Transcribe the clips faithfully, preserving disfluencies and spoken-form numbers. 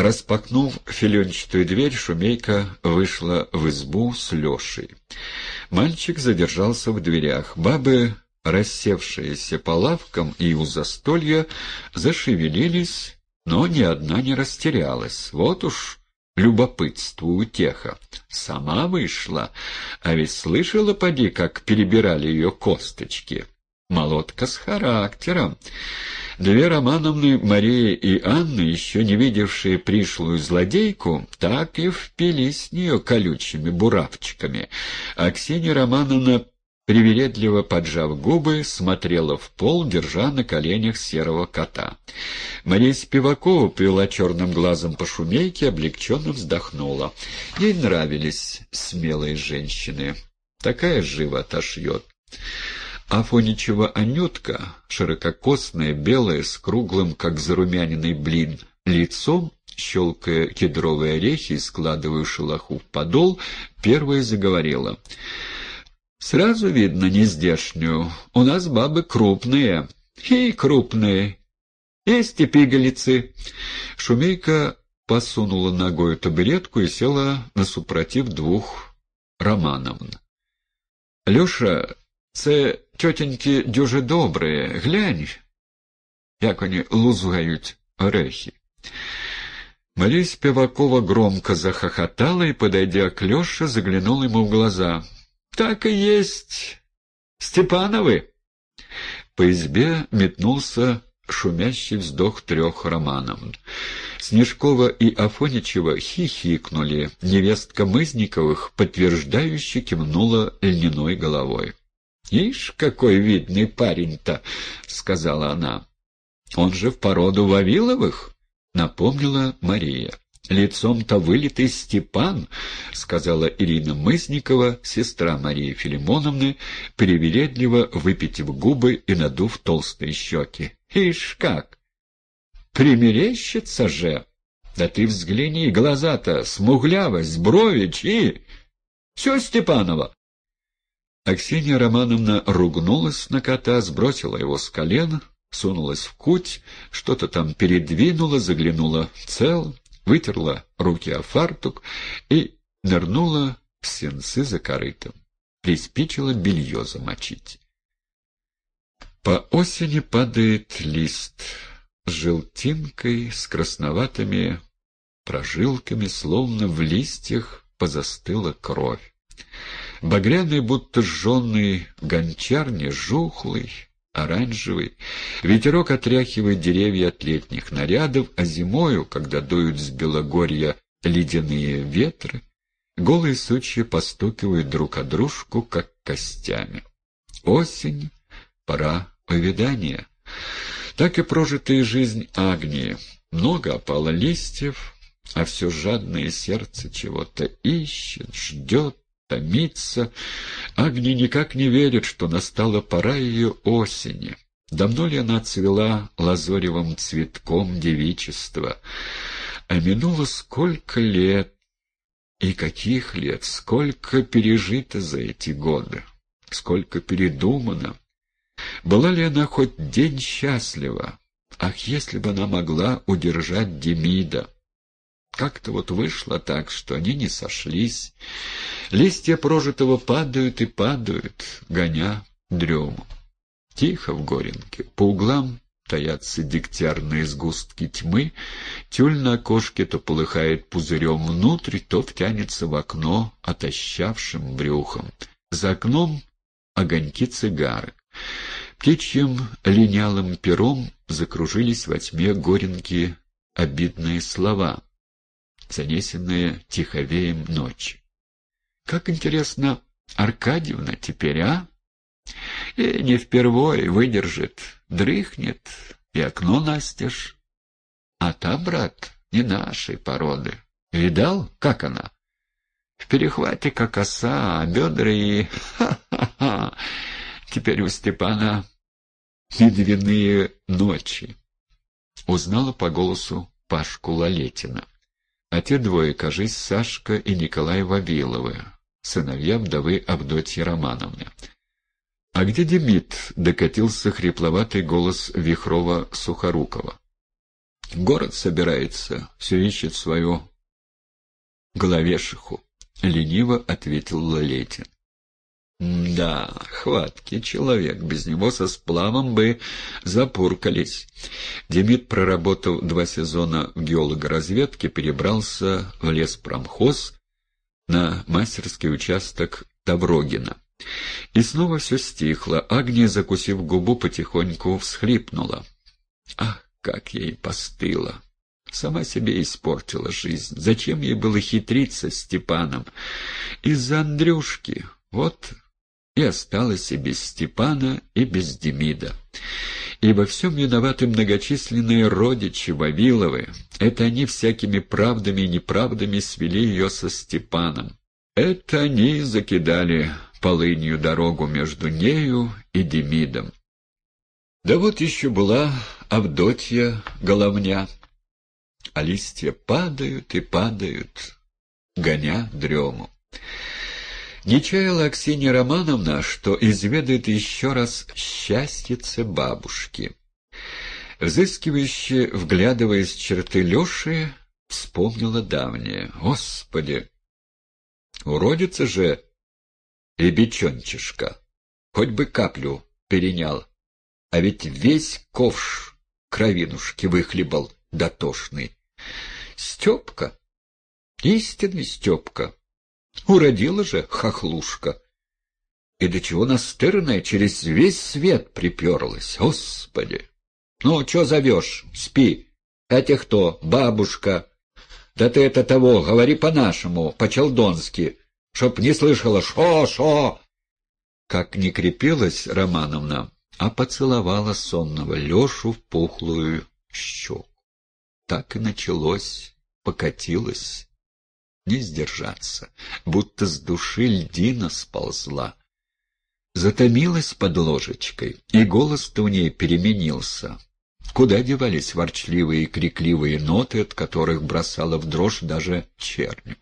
Распахнув филенчатую дверь, Шумейка вышла в избу с Лешей. Мальчик задержался в дверях. Бабы, рассевшиеся по лавкам и у застолья, зашевелились, но ни одна не растерялась. Вот уж любопытство утеха. Сама вышла, а ведь слышала, поди, как перебирали ее косточки. Молодка с характером. Две Романовны, Мария и Анна, еще не видевшие пришлую злодейку, так и впились в нее колючими буравчиками, а Ксения Романовна, привередливо поджав губы, смотрела в пол, держа на коленях серого кота. Мария Спивакова повела черным глазом по Шумейке, облегченно вздохнула. Ей нравились смелые женщины. Такая живо отошьет. Афоничева Анютка, ширококосная, белая, с круглым, как зарумяненный блин, лицом, щелкая кедровые орехи и складывая шелоху в подол, первая заговорила. «Сразу видно нездешнюю. У нас бабы крупные. И крупные. Есть и пигалицы». Шумейка посунула ногой табуретку и села насупротив двух Романовн. «Леша, це тьотеньки дуже добрые. Глянь, як они лузгают орехи». Мария Спивакова громко захохотала и, подойдя к Леше, заглянула ему в глаза. «Так и есть. Степановы!» По избе метнулся шумящий вздох трех Романовн. Снежкова и Афоничева хихикнули. Невестка Мызниковых подтверждающе кивнула льняной головой. «Ишь, какой видный парень-то!» — сказала она. «Он же в породу Вавиловых?» — напомнила Мария. «Лицом-то вылитый Степан», — сказала Ирина Мызникова, сестра Марии Филимоновны, привередливо выпитив губы и надув толстые щеки. «Ишь как! Примерещится же! Да ты взгляни, глаза-то, смуглявость, брови, чьи! Все Степанова!» Аксинья Романовна ругнулась на кота, сбросила его с колен, сунулась в куть, что-то там передвинула, заглянула в цел, вытерла руки о фартук и нырнула в сенцы за корытом. Приспичило белье замочить. По осени падает лист с желтинкой, с красноватыми прожилками, словно в листьях позастыла кровь. Багряный, будто жженый в гончарне, жухлый, оранжевый. Ветерок отряхивает деревья от летних нарядов, а зимою, когда дуют с Белогорья ледяные ветры, голые сучья постукивают друг о дружку, как костями. Осень — пора увядания. Так и прожитая жизнь Агнии. Много опало листьев, а все жадное сердце чего-то ищет, ждет, томится. Агния никак не верит, что настала пора ее осени. Давно ли она цвела лазоревым цветком девичества? А минуло сколько лет, и каких лет, сколько пережито за эти годы, сколько передумано. Была ли она хоть день счастлива? Ах, если бы она могла удержать Демида! Как-то вот вышло так, что они не сошлись. Листья прожитого падают и падают, гоня дрему. Тихо в Горенке, по углам таятся дегтярные сгустки тьмы, тюль на окошке то полыхает пузырем внутрь, то втянется в окно отощавшим брюхом. За окном огоньки цигарок. Птичьим линялым пером закружились во тьме Горенки обидные слова, занесенные тиховеем ночи. Как интересно, Аркадьевна теперь, а? И не впервой выдержит, дрыхнет, и окно настежь. А та, брат, не нашей породы. Видал, как она? В перехвате, как оса, а бедра и... Ха-ха-ха! Теперь у Степана медвяные ночи. Узнала по голосу Пашку Лалетина. А те двое, кажись, Сашка и Николай Вавиловы, сыновья вдовы Авдотьи Романовны. «А где Демид?» — докатился хрипловатый голос Вихрова-Сухорукова. В город собирается, все ищет свою головешиху, — лениво ответил Лалетин. Да, хваткий человек, без него со сплавом бы запуркались. Демид, проработав два сезона в геологоразведке, перебрался в леспромхоз на мастерский участок Таврогина. И снова все стихло. Агния, закусив губу, потихоньку всхлипнула. Ах, как ей постыло! Сама себе испортила жизнь. Зачем ей было хитриться с Степаном? Из-за Андрюшки. Вот и осталась и без Степана, и без Демида. И во всем виноваты многочисленные родичи Вавиловы. Это они всякими правдами и неправдами свели ее со Степаном. Это они закидали полынью дорогу между нею и Демидом. Да вот еще была Авдотья Головня, а листья падают и падают, гоня дрему. Не чаяла Аксинья Романовна, что изведает еще раз счастьице бабушки. Взыскивающе, вглядываясь в черты Леши, вспомнила давнее. Господи! Уродится же ребячончишка, хоть бы каплю перенял, а ведь весь ковш кровинушки выхлебал дотошный. Степка, истинный Степка. Уродила же хохлушка. И до чего настырная через весь свет приперлась. Господи! Ну, чё зовешь? Спи. Это кто? Бабушка. Да ты это того, говори по-нашему, по-челдонски, чтоб не слышала «шо-шо». Как не крепилась Романовна, а поцеловала сонного Лешу в пухлую щеку. Так и началось, покатилось. Не сдержаться, будто с души льдина сползла. Затомилась под ложечкой, и голос-то у ней переменился. Куда девались ворчливые и крикливые ноты, от которых бросала в дрожь даже черню?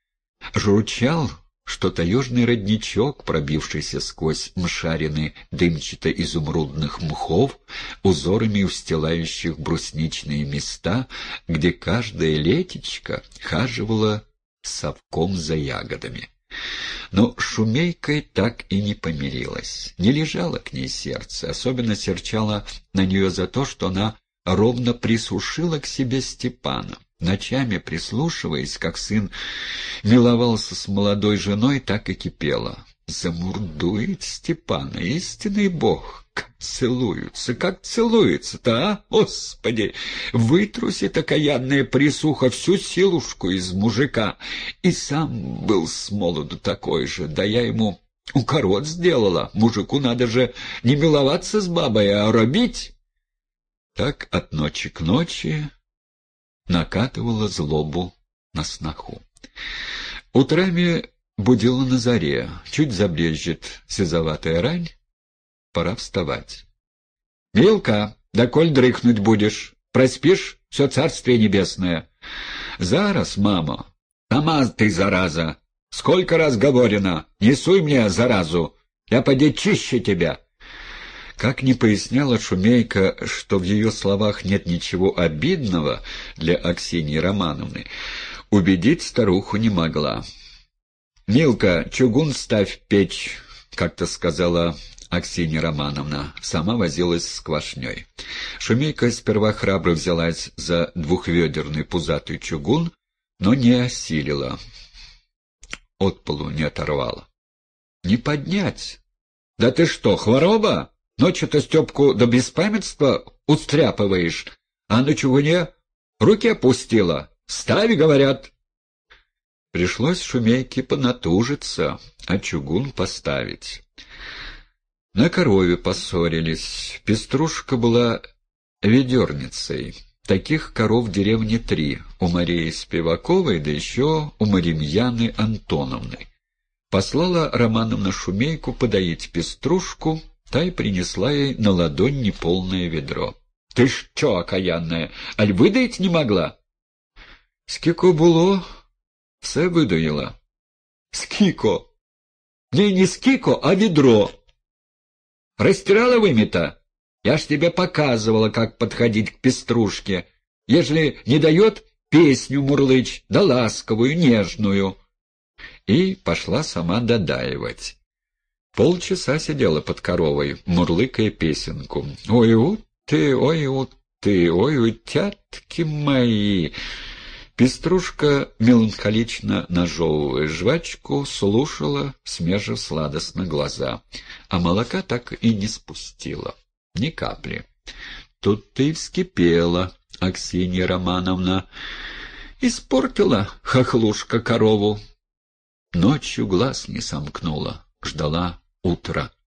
Журчал что-то южный родничок, пробившийся сквозь мшарины дымчато-изумрудных мхов, узорами устилающих брусничные места, где каждая летечка хаживала совком за ягодами. Но Шумейкой так и не помирилась. Не лежало к ней сердце, особенно серчало на нее за то, что она ровно присушила к себе Степана. Ночами, прислушиваясь, как сын миловался с молодой женой, так и кипела. Замурдует Степана, истинный бог, как целуются, как целуется-то, а? Господи! Вытрусит окаянная присуха всю силушку из мужика. И сам был с молоду такой же, да я ему укорот сделала. Мужику надо же не миловаться с бабой, а робить. Так от ночи к ночи накатывала злобу на сноху. Утрами будила на заре, чуть забрежет сизоватая рань, пора вставать. — Милка, да коль дрыхнуть будешь, проспишь все царствие небесное. — Зараз, мама. — Сама ты, зараза! Сколько раз говорено, не суй мне заразу, я поди чище тебя. Как ни поясняла Шумейка, что в ее словах нет ничего обидного для Аксиньи Романовны, убедить старуху не могла. «Милка, чугун ставь в печь», — как-то сказала Аксинья Романовна. Сама возилась с квашней. Шумейка сперва храбро взялась за двухведерный пузатый чугун, но не осилила. От полу не оторвала. «Не поднять! Да ты что, хвороба? Ночью-то Степку до беспамятства устряпываешь, а на чугуне руки опустила. Ставь, говорят». Пришлось Шумейке понатужиться, а чугун поставить. На корове поссорились. Пеструшка была ведерницей. Таких коров в деревне три, у Марии Спиваковой, да еще у Маримьяны Антоновны. Послала Романовна Шумейку подоить Пеструшку, та и принесла ей на ладонь неполное ведро. — Ты ж чё, окаянная, аль выдать не могла? — Скико было, все выдоила. — Скико? Не, не скико, а ведро. Растирала вымета? Я ж тебе показывала, как подходить к Пеструшке. Ежели не дает, песню мурлычь, да ласковую, нежную. И пошла сама додаивать. Полчаса сидела под коровой, мурлыкая песенку. «Ой, ут ты, ой, ут ты, ой, утятки мои!» Пеструшка, меланхолично нажевывая жвачку, слушала, смежив сладостно глаза, а молока так и не спустила. Ни капли. Тут ты вскипела, Аксинья Романовна. Испортила хохлушка корову. Ночью глаз не сомкнула, ждала утра.